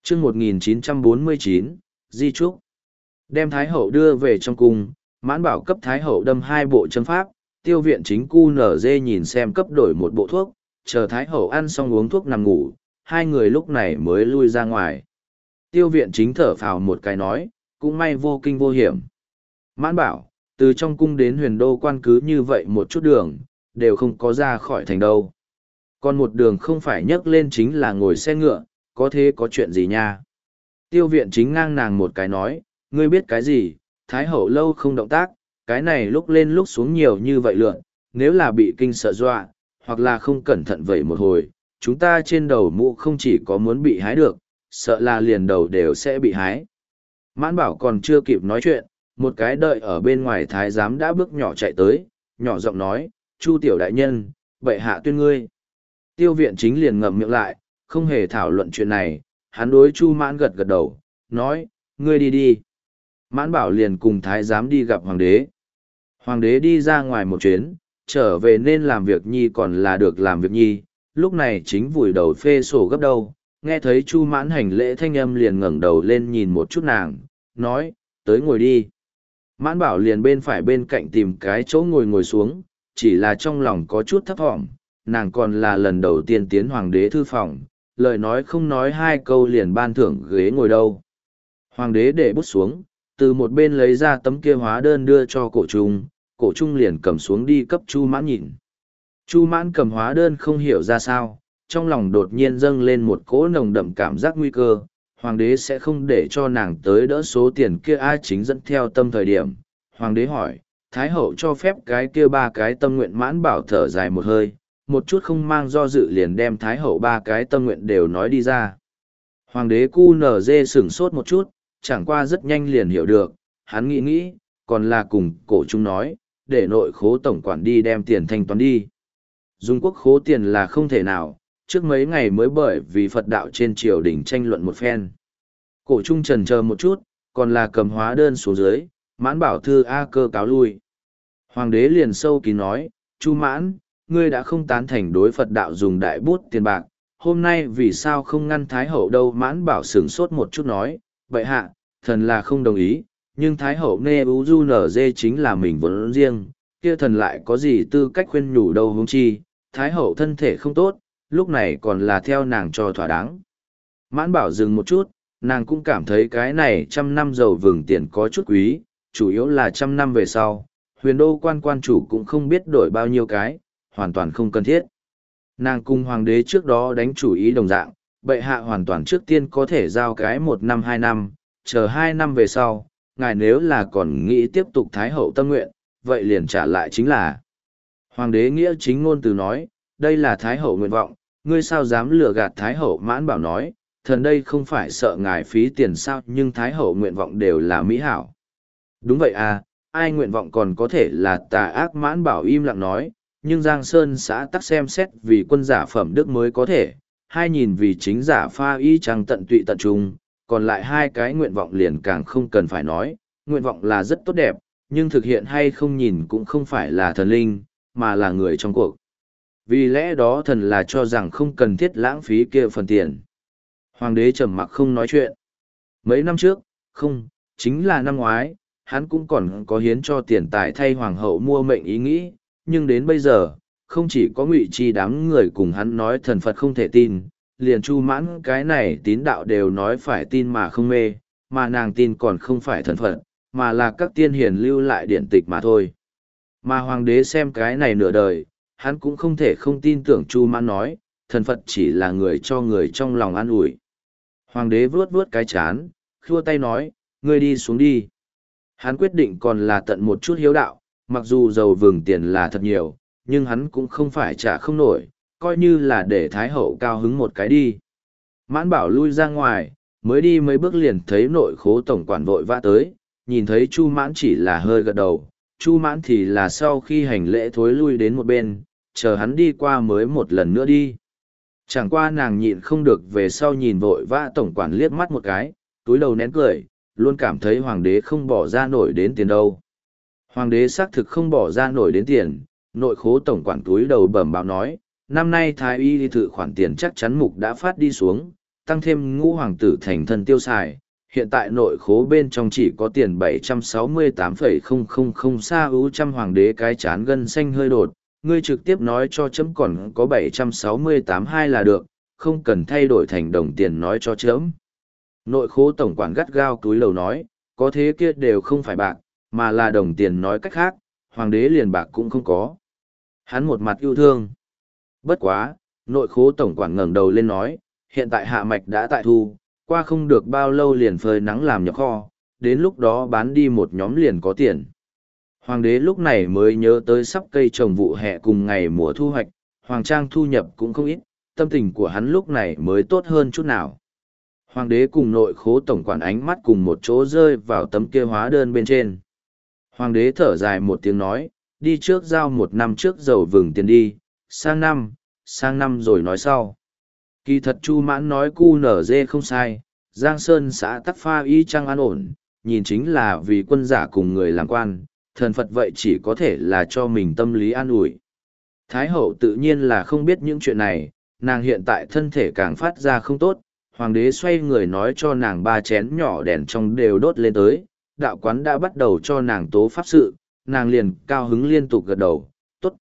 chương 1949, Di Trúc. Đem Thái Hậu đưa về trong cung, Mãn Bảo cấp Thái Hậu đâm 2 bộ châm pháp, Tiêu Viện Chính cu nở dê nhìn xem cấp đổi một bộ thuốc, chờ Thái Hậu ăn xong uống thuốc nằm ngủ, hai người lúc này mới lui ra ngoài. Tiêu Viện Chính thở phào một cái nói, cũng may vô kinh vô hiểm. Mãn Bảo, từ trong cung đến Huyền Đô quan cứ như vậy một chút đường, đều không có ra khỏi thành đâu. Còn một đường không phải nhấc lên chính là ngồi xe ngựa, có thế có chuyện gì nha. Tiêu Viện Chính ngang nàng một cái nói, ngươi biết cái gì, Thái Hậu lâu không động tác, cái này lúc lên lúc xuống nhiều như vậy lượn, nếu là bị kinh sợ dọa, hoặc là không cẩn thận vậy một hồi, chúng ta trên đầu mũ không chỉ có muốn bị hái được, sợ là liền đầu đều sẽ bị hái. Mãn Bảo còn chưa kịp nói chuyện, một cái đợi ở bên ngoài thái giám đã bước nhỏ chạy tới, nhỏ giọng nói, Chu tiểu đại nhân, bệ hạ tuyên ngươi. Tiêu Viện Chính liền ngậm miệng lại, không hề thảo luận chuyện này, hắn đối Chu Mãn gật gật đầu, nói, ngươi đi đi. Mãn Bảo liền cùng thái giám đi gặp hoàng đế. Hoàng đế đi ra ngoài một chuyến, trở về nên làm việc nhi còn là được làm việc nhi, lúc này chính vùi đầu phê sổ gấp đâu, nghe thấy Chu Mãn hành lễ thanh âm liền ngẩng đầu lên nhìn một chút nàng, nói, tới ngồi đi. Mãn Bảo liền bên phải bên cạnh tìm cái chỗ ngồi xuống, chỉ là trong lòng có chút thấp thỏm, nàng còn là lần đầu tiên tiến hoàng đế thư phòng, lời nói không nói 2 câu liền ban thưởng ghế ngồi đâu. Hoàng đế để bút xuống, từ một bên lấy ra tấm kia hóa đơn đưa cho cổ trung liền cầm xuống đi cấp Chu Mãn nhìn. Chu Mãn cầm hóa đơn không hiểu ra sao, trong lòng đột nhiên dâng lên một cỗ nồng đậm cảm giác nguy cơ, hoàng đế sẽ không để cho nàng tới đỡ số tiền kia ai chính dẫn theo tâm thời điểm. Hoàng đế hỏi, Thái Hậu cho phép cái kia 3 cái tâm nguyện. Mãn Bảo thở dài một hơi, một chút không mang do dự liền đem Thái Hậu 3 cái tâm nguyện đều nói đi ra. Hoàng đế cu nở dê sửng sốt một chút, chẳng qua rất nhanh liền hiểu được, hắn nghĩ, còn là cùng cổ trung nói, để nội khố tổng quản đi đem tiền thanh toán đi. Dùng quốc khố tiền là không thể nào, trước mấy ngày mới bởi vì Phật đạo trên triều đình tranh luận một phen. Cổ trung trần chờ một chút, còn là cầm hóa đơn xuống dưới, Mãn Bảo thư A cơ cáo lui. Hoàng đế liền sâu kín nói, Chu Mãn, ngươi đã không tán thành đối Phật đạo dùng đại bút tiền bạc, hôm nay vì sao không ngăn Thái Hậu đâu? Mãn Bảo sửng sốt một chút nói, vậy hạ, thần là không đồng ý, nhưng Thái Hậu nê ú du nở dê chính là mình vốn riêng, kia thần lại có gì tư cách khuyên nhủ đâu huống chi, Thái Hậu thân thể không tốt, lúc này còn là theo nàng cho thỏa đáng. Mãn Bảo dừng một chút, nàng cũng cảm thấy cái này 100 năm dầu vừng tiền có chút quý, chủ yếu là 100 năm về sau, Huyền Đô quan chủ cũng không biết đổi bao nhiêu cái, hoàn toàn không cần thiết. Nàng cùng hoàng đế trước đó đánh chủ ý đồng dạng, bệ hạ hoàn toàn trước tiên có thể giao cái 1 năm 2 năm, chờ 2 năm về sau, ngài nếu là còn nghĩ tiếp tục Thái Hậu tâm nguyện, vậy liền trả lại chính là. Hoàng đế nghĩa chính ngôn từ nói, đây là Thái Hậu nguyện vọng, ngươi sao dám lừa gạt Thái Hậu? Mãn Bảo nói, thần đây không phải sợ ngài phí tiền sao, nhưng Thái Hậu nguyện vọng đều là mỹ hảo. Đúng vậy à, ai nguyện vọng còn có thể là tà ác? Mãn Bảo im lặng nói, nhưng Giang Sơn xã tắc xem xét vì quân giả phẩm đức mới có thể, hai nhìn vì chính giả pha y trăng tận tụy tận trung, còn lại 2 cái nguyện vọng liền càng không cần phải nói, nguyện vọng là rất tốt đẹp, nhưng thực hiện hay không nhìn cũng không phải là thần linh, mà là người trong cuộc. Vì lẽ đó thần là cho rằng không cần thiết lãng phí kia phần tiền. Hoàng đế trầm mặc không nói chuyện. Mấy năm trước, không, chính là năm ngoái, hắn cũng còn có hiến cho tiền tài thay hoàng hậu mua mệnh ý nghĩ, nhưng đến bây giờ, không chỉ có Ngụy Chi đám người cùng hắn nói thần Phật không thể tin, liền Chu Mãn cái này tín đạo đều nói phải tin mà không mê, mà nàng tin còn không phải thần Phật, mà là các tiên hiền lưu lại điển tịch mà thôi. Mà hoàng đế xem cái này nửa đời, hắn cũng không thể không tin tưởng Chu Mãn nói, thần Phật chỉ là người cho người trong lòng an ủi. Hoàng đế vuốt vuốt cái chán, khua tay nói, ngươi đi xuống đi. Hắn quyết định còn là tận một chút hiếu đạo, mặc dù dầu vừng tiền là thật nhiều, nhưng hắn cũng không phải trả không nổi, coi như là để Thái Hậu cao hứng một cái đi. Mãn Bảo lui ra ngoài, mới đi mấy bước liền thấy nội khố tổng quản vội vã tới, nhìn thấy Chu Mãn chỉ là hơi gật đầu, Chu Mãn thì là sau khi hành lễ thối lui đến một bên, chờ hắn đi qua mới một lần nữa đi. Chẳng qua nàng nhịn không được về sau nhìn vội vã tổng quản liếc mắt một cái, túi đầu nén cười, luôn cảm thấy hoàng đế không bỏ ra nổi đến tiền đâu. Hoàng đế xác thực không bỏ ra nổi đến tiền, nội khố tổng quản túi đầu bẩm báo nói, năm nay thái y thự khoản tiền chắc chắn mục đã phát đi xuống, tăng thêm ngũ hoàng tử thành thân tiêu xài, hiện tại nội khố bên trong chỉ có tiền 768,000 sa ưu trăm hoàng đế cái chán gân xanh hơi đột, ngươi trực tiếp nói cho chấm còn có 768,2 là được, không cần thay đổi thành đồng tiền nói cho chấm. Nội khố tổng quản gắt gao túi lầu nói, có thế kia đều không phải bạc, mà là đồng tiền nói cách khác, hoàng đế liền bạc cũng không có. Hắn một mặt yêu thương. Bất quá, nội khố tổng quản ngẩng đầu lên nói, hiện tại hạ mạch đã tại thu, qua không được bao lâu liền phơi nắng làm nhập kho, đến lúc đó bán đi một nhóm liền có tiền. Hoàng đế lúc này mới nhớ tới sắp cây trồng vụ hè cùng ngày mùa thu hoạch, hoàng trang thu nhập cũng không ít, tâm tình của hắn lúc này mới tốt hơn chút nào. Hoàng đế cùng nội khố tổng quản ánh mắt cùng một chỗ rơi vào tấm kia hóa đơn bên trên. Hoàng đế thở dài một tiếng nói, đi trước giao 1 năm trước dầu vừng tiền đi, sang năm rồi nói sau. Kỳ thật Chu Mãn nói cu nở dê không sai, Giang Sơn xã tắc pha y trăng an ổn, nhìn chính là vì quân giả cùng người làm quan, thần Phật vậy chỉ có thể là cho mình tâm lý an ủi. Thái hậu tự nhiên là không biết những chuyện này, nàng hiện tại thân thể càng phát ra không tốt, hoàng đế xoay người nói cho nàng 3 chén nhỏ đèn trong đều đốt lên tới, đạo quán đã bắt đầu cho nàng tố pháp sự, nàng liền cao hứng liên tục gật đầu, tốt,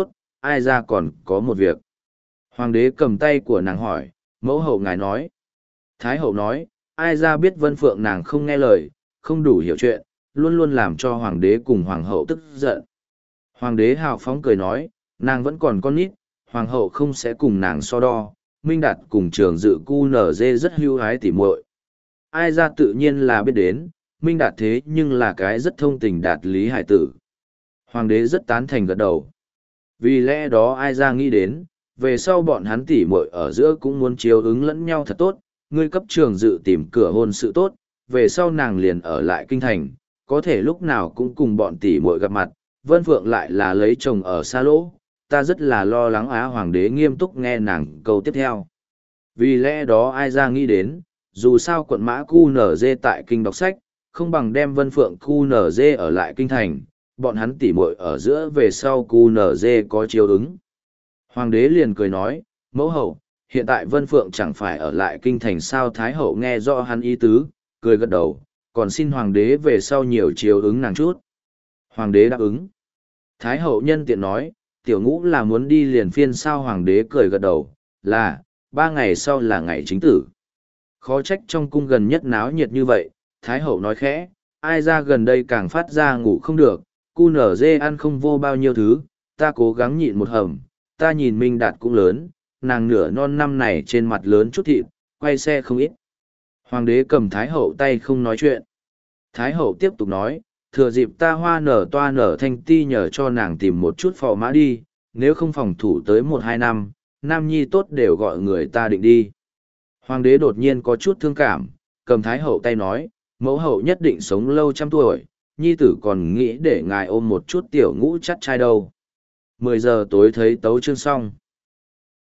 ai ra còn có một việc. Hoàng đế cầm tay của nàng hỏi, mẫu hậu ngài nói. Thái hậu nói, ai ra biết Vân Phượng nàng không nghe lời, không đủ hiểu chuyện, luôn luôn làm cho hoàng đế cùng hoàng hậu tức giận. Hoàng đế hào phóng cười nói, nàng vẫn còn con nít, hoàng hậu không sẽ cùng nàng so đo, Minh Đạt cùng Trường Dự cu nở dê rất hưu hái tỉ muội. Ai ra tự nhiên là biết đến, Minh Đạt thế nhưng là cái rất thông tình đạt lý hải tử. Hoàng đế rất tán thành gật đầu. Vì lẽ đó ai ra nghĩ đến, về sau bọn hắn tỉ muội ở giữa cũng muốn chiếu ứng lẫn nhau thật tốt, ngươi cấp Trường Dự tìm cửa hôn sự tốt, về sau nàng liền ở lại kinh thành, có thể lúc nào cũng cùng bọn tỉ muội gặp mặt, Vân Phượng lại là lấy chồng ở xa lỗ, ta rất là lo lắng á. Hoàng đế nghiêm túc nghe nàng câu tiếp theo. Vì lẽ đó ai ra nghĩ đến, dù sao quận mã cu nở dê tại kinh đọc sách, không bằng đem Vân Phượng cu nở dê ở lại kinh thành, bọn hắn tỉ muội ở giữa về sau cu nở dê có chiếu ứng. Hoàng đế liền cười nói, mẫu hậu, hiện tại Vân Phượng chẳng phải ở lại kinh thành sao. Thái hậu nghe rõ hắn ý tứ, cười gật đầu, còn xin hoàng đế về sau nhiều chiếu ứng nàng chút. Hoàng đế đáp ứng. Thái hậu nhân tiện nói, tiểu ngũ là muốn đi liền phiên sao. Hoàng đế cười gật đầu, là, 3 ngày sau là ngày chính tử. Khó trách trong cung gần nhất náo nhiệt như vậy. Thái hậu nói khẽ, ai ra gần đây càng phát ra ngủ không được, cu nở dê ăn không vô bao nhiêu thứ, ta cố gắng nhịn một hầm, ta nhìn Minh Đạt cũng lớn, nàng nửa non năm này trên mặt lớn chút thịt, quay xe không ít. Hoàng đế cầm Thái hậu tay không nói chuyện. Thái hậu tiếp tục nói, thừa dịp ta hoa nở toa nở thanh ti nhờ cho nàng tìm một chút phò mã đi, nếu không phòng thủ tới 1-2 năm, nam nhi tốt đều gọi người ta định đi. Hoàng đế đột nhiên có chút thương cảm, cầm Thái hậu tay nói, mẫu hậu nhất định sống lâu 100 tuổi, nhi tử còn nghĩ để ngài ôm một chút tiểu ngũ chắt trai đâu. 10 giờ tối thấy tấu chương xong.